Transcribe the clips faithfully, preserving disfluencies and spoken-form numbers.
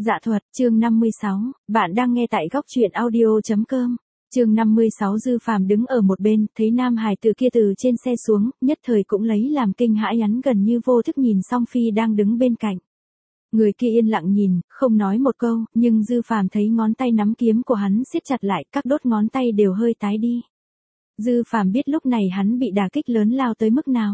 Dạ thuật, chương năm mươi sáu, bạn đang nghe tại góc truyện audio chấm com. Chương năm mươi sáu Dư Phàm đứng ở một bên, thấy nam hài tử kia từ trên xe xuống, nhất thời cũng lấy làm kinh hãi, hắn gần như vô thức nhìn Song Phi đang đứng bên cạnh. Người kia yên lặng nhìn, không nói một câu, nhưng Dư Phàm thấy ngón tay nắm kiếm của hắn siết chặt lại, các đốt ngón tay đều hơi tái đi. Dư Phàm biết lúc này hắn bị đả kích lớn lao tới mức nào.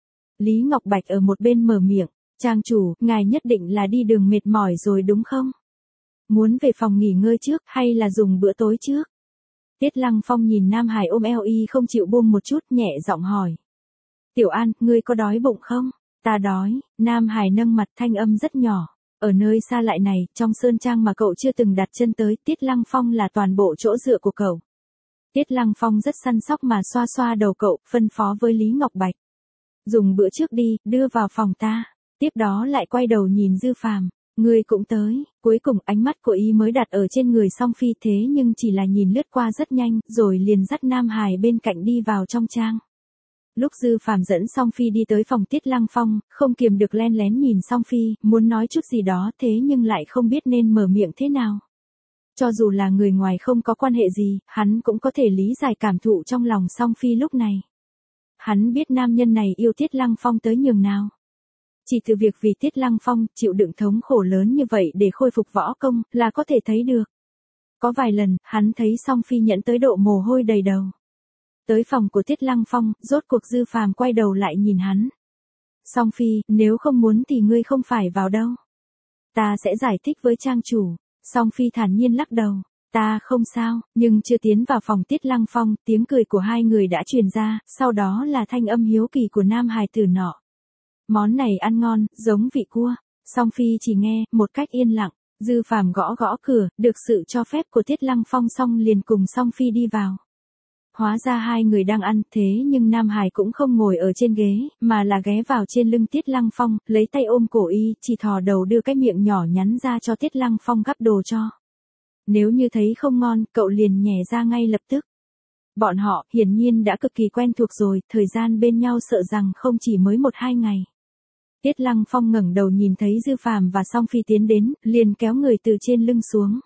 Lý Ngọc Bạch ở một bên mở miệng, trang chủ, ngài nhất định là đi đường mệt mỏi rồi đúng không? Muốn về phòng nghỉ ngơi trước hay là dùng bữa tối trước? Tiết Lăng Phong nhìn Nam Hải ôm eo y không chịu buông một chút, nhẹ giọng hỏi. Tiểu An, ngươi có đói bụng không? Ta đói. Nam Hải nâng mặt, thanh âm rất nhỏ. Ở nơi xa lại này, trong sơn trang mà cậu chưa từng đặt chân tới, Tiết Lăng Phong là toàn bộ chỗ dựa của cậu. Tiết Lăng Phong rất săn sóc mà xoa xoa đầu cậu, phân phó với Lý Ngọc Bạch. Dùng bữa trước đi, đưa vào phòng ta. Tiếp đó lại quay đầu nhìn Dư Phàm, ngươi cũng tới. Cuối cùng ánh mắt của y mới đặt ở trên người Song Phi, thế nhưng chỉ là nhìn lướt qua rất nhanh, rồi liền dắt Nam Hải bên cạnh đi vào trong trang. Lúc Dư Phàm dẫn Song Phi đi tới phòng Tiết Lăng Phong, không kiềm được len lén nhìn Song Phi, muốn nói chút gì đó, thế nhưng lại không biết nên mở miệng thế nào. Cho dù là người ngoài không có quan hệ gì, hắn cũng có thể lý giải cảm thụ trong lòng Song Phi lúc này. Hắn biết nam nhân này yêu Tiết Lăng Phong tới nhường nào. Chỉ từ việc vì Tiết Lăng Phong chịu đựng thống khổ lớn như vậy để khôi phục võ công là có thể thấy được. Có vài lần, hắn thấy Song Phi nhẫn tới độ mồ hôi đầy đầu. Tới phòng của Tiết Lăng Phong, rốt cuộc Dư Phàm quay đầu lại nhìn hắn. Song Phi, nếu không muốn thì ngươi không phải vào đâu. Ta sẽ giải thích với trang chủ. Song Phi thản nhiên lắc đầu. Ta không sao, nhưng chưa tiến vào phòng Tiết Lăng Phong, tiếng cười của hai người đã truyền ra, sau đó là thanh âm hiếu kỳ của nam hài tử nọ. Món này ăn ngon, giống vị cua. Song Phi chỉ nghe, một cách yên lặng. Dư Phàm gõ gõ cửa, được sự cho phép của Tiết Lăng Phong xong liền cùng Song Phi đi vào. Hóa ra hai người đang ăn, thế nhưng Nam Hải cũng không ngồi ở trên ghế, mà là ghé vào trên lưng Tiết Lăng Phong, lấy tay ôm cổ y, chỉ thò đầu đưa cái miệng nhỏ nhắn ra cho Tiết Lăng Phong gắp đồ cho. Nếu như thấy không ngon, cậu liền nhè ra ngay lập tức. Bọn họ, hiển nhiên đã cực kỳ quen thuộc rồi, thời gian bên nhau sợ rằng không chỉ mới một hai ngày. Tiết Lăng Phong ngẩng đầu nhìn thấy Dư Phàm và Song Phi tiến đến, liền kéo người từ trên lưng xuống.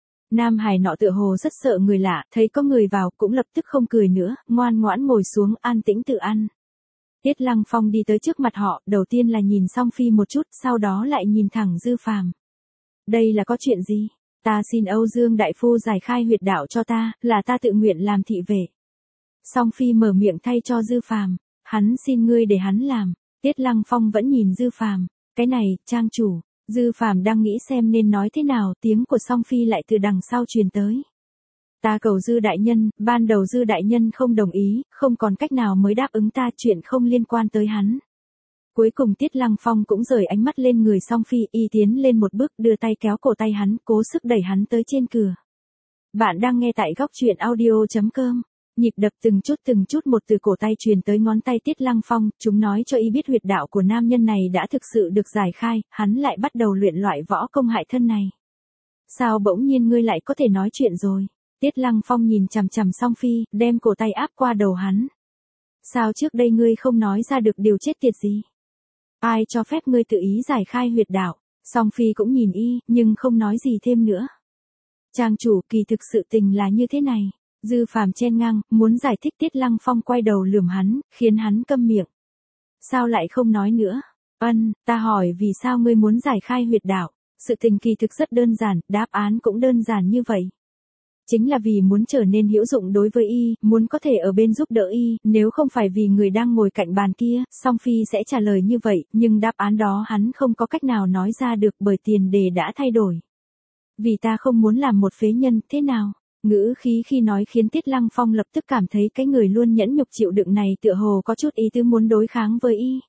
Nam Hải nọ tựa hồ rất sợ người lạ, thấy có người vào cũng lập tức không cười nữa, ngoan ngoãn ngồi xuống an tĩnh tự ăn. Tiết Lăng Phong đi tới trước mặt họ, đầu tiên là nhìn Song Phi một chút, sau đó lại nhìn thẳng Dư Phàm. Đây là có chuyện gì? Ta xin Âu Dương đại phu giải khai huyệt đạo cho ta, là ta tự nguyện làm thị vệ. Song Phi mở miệng thay cho Dư Phàm, hắn xin ngươi để hắn làm. Tiết Lăng Phong vẫn nhìn Dư Phàm, cái này, trang chủ. Dư Phàm đang nghĩ xem nên nói thế nào, tiếng của Song Phi lại từ đằng sau truyền tới. Ta cầu Dư đại nhân, ban đầu Dư đại nhân không đồng ý, không còn cách nào mới đáp ứng ta, chuyện không liên quan tới hắn. Cuối cùng Tiết Lăng Phong cũng rời ánh mắt lên người Song Phi, y tiến lên một bước, đưa tay kéo cổ tay hắn, cố sức đẩy hắn tới trên cửa. Bạn đang nghe tại góc truyện audio chấm com. Nhịp đập từng chút từng chút một từ cổ tay truyền tới ngón tay Tiết Lăng Phong, chúng nói cho y biết huyệt đạo của nam nhân này đã thực sự được giải khai, hắn lại bắt đầu luyện loại võ công hại thân này. Sao bỗng nhiên ngươi lại có thể nói chuyện rồi? Tiết Lăng Phong nhìn chằm chằm Song Phi, đem cổ tay áp qua đầu hắn. Sao trước đây ngươi không nói ra được điều chết tiệt gì? Ai cho phép ngươi tự ý giải khai huyệt đạo? Song Phi cũng nhìn y, nhưng không nói gì thêm nữa. Trang chủ, kỳ thực sự tình là như thế này. Dư Phàm chen ngang, muốn giải thích. Tiết Lăng Phong quay đầu lườm hắn, khiến hắn câm miệng. Sao lại không nói nữa? Ân, ta hỏi vì sao ngươi muốn giải khai huyệt đạo? Sự tình kỳ thực rất đơn giản, đáp án cũng đơn giản như vậy. Chính là vì muốn trở nên hữu dụng đối với y, muốn có thể ở bên giúp đỡ y, nếu không phải vì người đang ngồi cạnh bàn kia, Song Phi sẽ trả lời như vậy, nhưng đáp án đó hắn không có cách nào nói ra được bởi tiền đề đã thay đổi. Vì ta không muốn làm một phế nhân, thế nào? Ngữ khí khi nói khiến Tiết Lăng Phong lập tức cảm thấy cái người luôn nhẫn nhục chịu đựng này tựa hồ có chút ý tứ muốn đối kháng với y.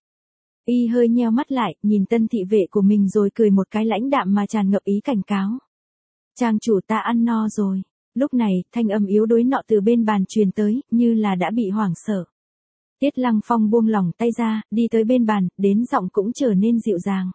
Y hơi nheo mắt lại, nhìn tân thị vệ của mình rồi cười một cái lãnh đạm mà tràn ngập ý cảnh cáo. Trang chủ, ta ăn no rồi. Lúc này, thanh âm yếu đuối nọ từ bên bàn truyền tới, như là đã bị hoảng sợ. Tiết Lăng Phong buông lỏng tay ra, đi tới bên bàn, đến giọng cũng trở nên dịu dàng.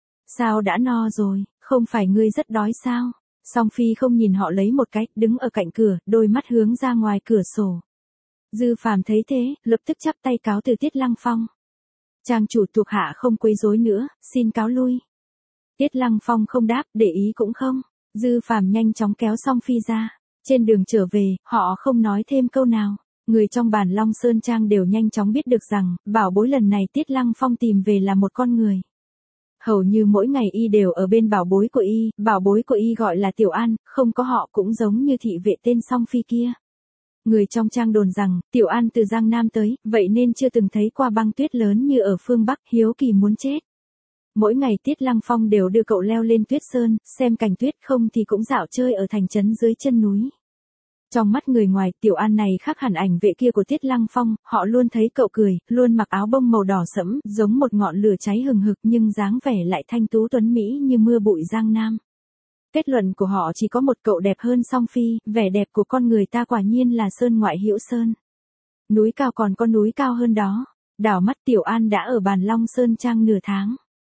Sao đã no rồi, không phải ngươi rất đói sao? Song Phi không nhìn họ lấy một cái, đứng ở cạnh cửa, đôi mắt hướng ra ngoài cửa sổ. Dư Phàm thấy thế, lập tức chắp tay cáo từ Tiết Lăng Phong. Trang chủ, thuộc hạ không quấy rối nữa, xin cáo lui. Tiết Lăng Phong không đáp, để ý cũng không. Dư Phàm nhanh chóng kéo Song Phi ra. Trên đường trở về, họ không nói thêm câu nào. Người trong bản Long Sơn Trang đều nhanh chóng biết được rằng, bảo bối lần này Tiết Lăng Phong tìm về là một con người. Hầu như mỗi ngày y đều ở bên bảo bối của y, bảo bối của y gọi là Tiểu An, không có họ cũng giống như thị vệ tên Song Phi kia. Người trong trang đồn rằng, Tiểu An từ Giang Nam tới, vậy nên chưa từng thấy qua băng tuyết lớn như ở phương Bắc, hiếu kỳ muốn chết. Mỗi ngày Tiết Lăng Phong đều đưa cậu leo lên tuyết sơn, xem cảnh tuyết, không thì cũng dạo chơi ở thành trấn dưới chân núi. Trong mắt người ngoài, Tiểu An này khác hẳn ảnh vệ kia của Tiết Lăng Phong, họ luôn thấy cậu cười, luôn mặc áo bông màu đỏ sẫm, giống một ngọn lửa cháy hừng hực nhưng dáng vẻ lại thanh tú tuấn mỹ như mưa bụi Giang Nam. Kết luận của họ chỉ có một cậu đẹp hơn Song Phi, vẻ đẹp của con người ta quả nhiên là sơn ngoại hữu sơn. Núi cao còn có núi cao hơn đó. Đảo mắt Tiểu An đã ở bàn Long Sơn Trang nửa tháng.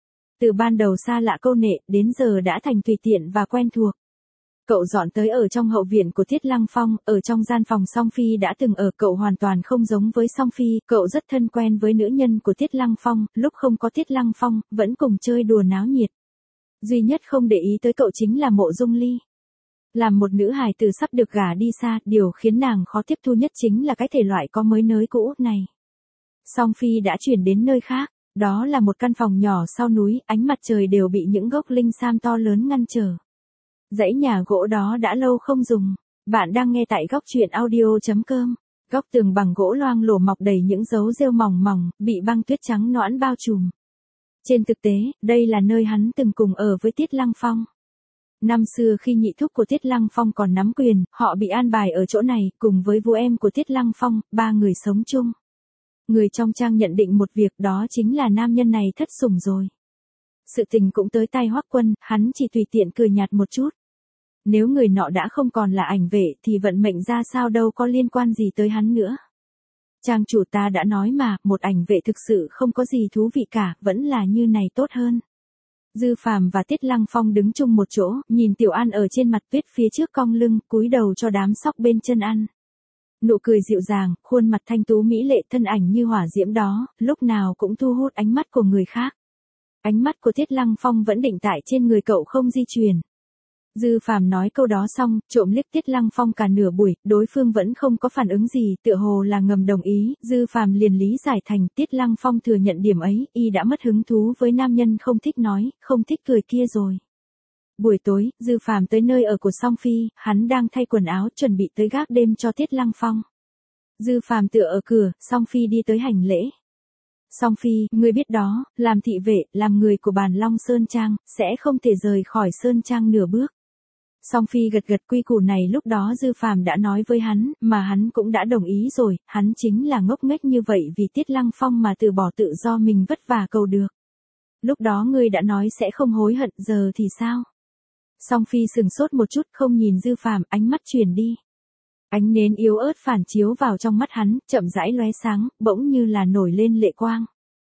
Từ ban đầu xa lạ câu nệ, đến giờ đã thành tùy tiện và quen thuộc. Cậu dọn tới ở trong hậu viện của Tiết Lăng Phong, ở trong gian phòng Song Phi đã từng ở, cậu hoàn toàn không giống với Song Phi, cậu rất thân quen với nữ nhân của Tiết Lăng Phong, lúc không có Tiết Lăng Phong, vẫn cùng chơi đùa náo nhiệt. Duy nhất không để ý tới cậu chính là Mộ Dung Ly. Làm một nữ hài tử sắp được gả đi xa, điều khiến nàng khó tiếp thu nhất chính là cái thể loại có mới nới cũ này. Song Phi đã chuyển đến nơi khác, đó là một căn phòng nhỏ sau núi, ánh mặt trời đều bị những gốc linh sam to lớn ngăn trở. Dãy nhà gỗ đó đã lâu không dùng. Bạn đang nghe tại góc truyện audio chấm com. Góc tường bằng gỗ loang lổ mọc đầy những dấu rêu mỏng mỏng, bị băng tuyết trắng nõn bao trùm. Trên thực tế, đây là nơi hắn từng cùng ở với Tiết Lăng Phong. Năm xưa khi nhị thúc của Tiết Lăng Phong còn nắm quyền, họ bị an bài ở chỗ này, cùng với vú em của Tiết Lăng Phong, ba người sống chung. Người trong trang nhận định một việc, đó chính là nam nhân này thất sủng rồi. Sự tình cũng tới tai Hoắc Quân, hắn chỉ tùy tiện cười nhạt một chút. Nếu người nọ đã không còn là ảnh vệ thì vận mệnh ra sao đâu có liên quan gì tới hắn nữa. Trang chủ ta đã nói mà, một ảnh vệ thực sự không có gì thú vị cả, vẫn là như này tốt hơn. Dư Phàm và Tiết Lăng Phong đứng chung một chỗ, nhìn Tiểu An ở trên mặt tuyết phía trước cong lưng, cúi đầu cho đám sóc bên chân ăn. Nụ cười dịu dàng, khuôn mặt thanh tú mỹ lệ, thân ảnh như hỏa diễm đó, lúc nào cũng thu hút ánh mắt của người khác. Ánh mắt của Tiết Lăng Phong vẫn định tại trên người cậu không di chuyển. Dư Phàm nói câu đó xong, trộm liếc Tiết Lăng Phong cả nửa buổi, đối phương vẫn không có phản ứng gì, tựa hồ là ngầm đồng ý, Dư Phàm liền lý giải thành Tiết Lăng Phong thừa nhận điểm ấy, y đã mất hứng thú với nam nhân không thích nói, không thích cười kia rồi. Buổi tối, Dư Phàm tới nơi ở của Song Phi, hắn đang thay quần áo chuẩn bị tới gác đêm cho Tiết Lăng Phong. Dư Phàm tựa ở cửa, Song Phi đi tới hành lễ. Song Phi, ngươi biết đó, làm thị vệ, làm người của bàn Long Sơn Trang, sẽ không thể rời khỏi Sơn Trang nửa bước. Song Phi gật gật, quy củ này lúc đó Dư Phàm đã nói với hắn, mà hắn cũng đã đồng ý rồi, hắn chính là ngốc nghếch như vậy vì Tiết Lăng Phong mà từ bỏ tự do mình vất vả cầu được. Lúc đó ngươi đã nói sẽ không hối hận, giờ thì sao? Song Phi sừng sốt một chút, không nhìn Dư Phàm, ánh mắt chuyển đi. Ánh nến yếu ớt phản chiếu vào trong mắt hắn, chậm rãi lóe sáng, bỗng như là nổi lên lệ quang.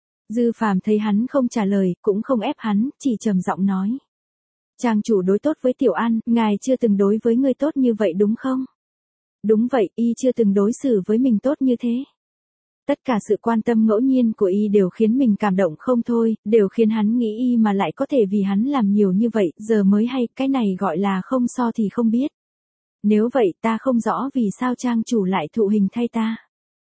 Dư Phàm thấy hắn không trả lời, cũng không ép hắn, chỉ trầm giọng nói. Trang chủ đối tốt với Tiểu An, ngài chưa từng đối với người tốt như vậy đúng không? Đúng vậy, y chưa từng đối xử với mình tốt như thế. Tất cả sự quan tâm ngẫu nhiên của y đều khiến mình cảm động không thôi, đều khiến hắn nghĩ y mà lại có thể vì hắn làm nhiều như vậy, giờ mới hay, cái này gọi là không so thì không biết. Nếu vậy ta không rõ vì sao trang chủ lại thụ hình thay ta.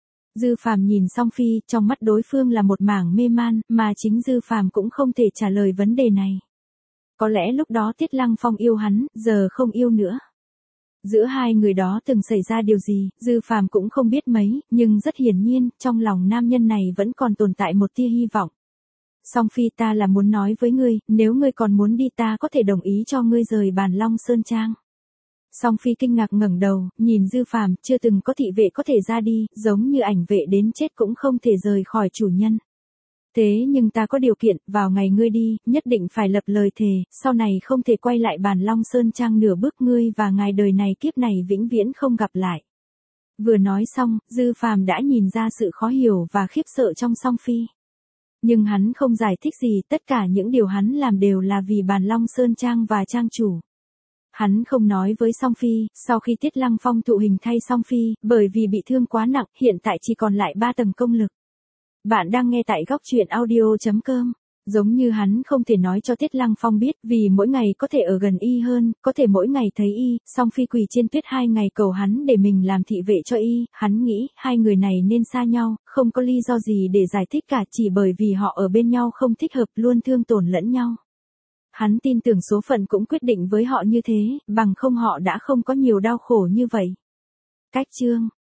Dư Phàm nhìn Song Phi, trong mắt đối phương là một mảng mê man, mà chính Dư Phàm cũng không thể trả lời vấn đề này. Có lẽ lúc đó Tiết Lăng Phong yêu hắn, giờ không yêu nữa. Giữa hai người đó từng xảy ra điều gì, Dư Phàm cũng không biết mấy, nhưng rất hiển nhiên, trong lòng nam nhân này vẫn còn tồn tại một tia hy vọng. Song Phi, ta là muốn nói với ngươi, nếu ngươi còn muốn đi ta có thể đồng ý cho ngươi rời bàn Long Sơn Trang. Song Phi kinh ngạc ngẩng đầu, nhìn Dư Phàm, chưa từng có thị vệ có thể ra đi, giống như ảnh vệ đến chết cũng không thể rời khỏi chủ nhân. Thế nhưng ta có điều kiện, vào ngày ngươi đi, nhất định phải lập lời thề, sau này không thể quay lại bàn Long Sơn Trang nửa bước, ngươi và ngài đời này kiếp này vĩnh viễn không gặp lại. Vừa nói xong, Dư Phàm đã nhìn ra sự khó hiểu và khiếp sợ trong Song Phi. Nhưng hắn không giải thích gì, tất cả những điều hắn làm đều là vì bàn Long Sơn Trang và trang chủ. Hắn không nói với Song Phi, sau khi Tiết Lăng Phong thụ hình thay Song Phi, bởi vì bị thương quá nặng, hiện tại chỉ còn lại ba tầng công lực. Bạn đang nghe tại góc truyện audio chấm com. Giống như hắn không thể nói cho Tiết Lăng Phong biết, vì mỗi ngày có thể ở gần y hơn, có thể mỗi ngày thấy y, song phi quỳ trên tuyết hai ngày cầu hắn để mình làm thị vệ cho y, hắn nghĩ hai người này nên xa nhau, không có lý do gì để giải thích cả, chỉ bởi vì họ ở bên nhau không thích hợp, luôn thương tổn lẫn nhau. Hắn tin tưởng số phận cũng quyết định với họ như thế, bằng không họ đã không có nhiều đau khổ như vậy. Cách chương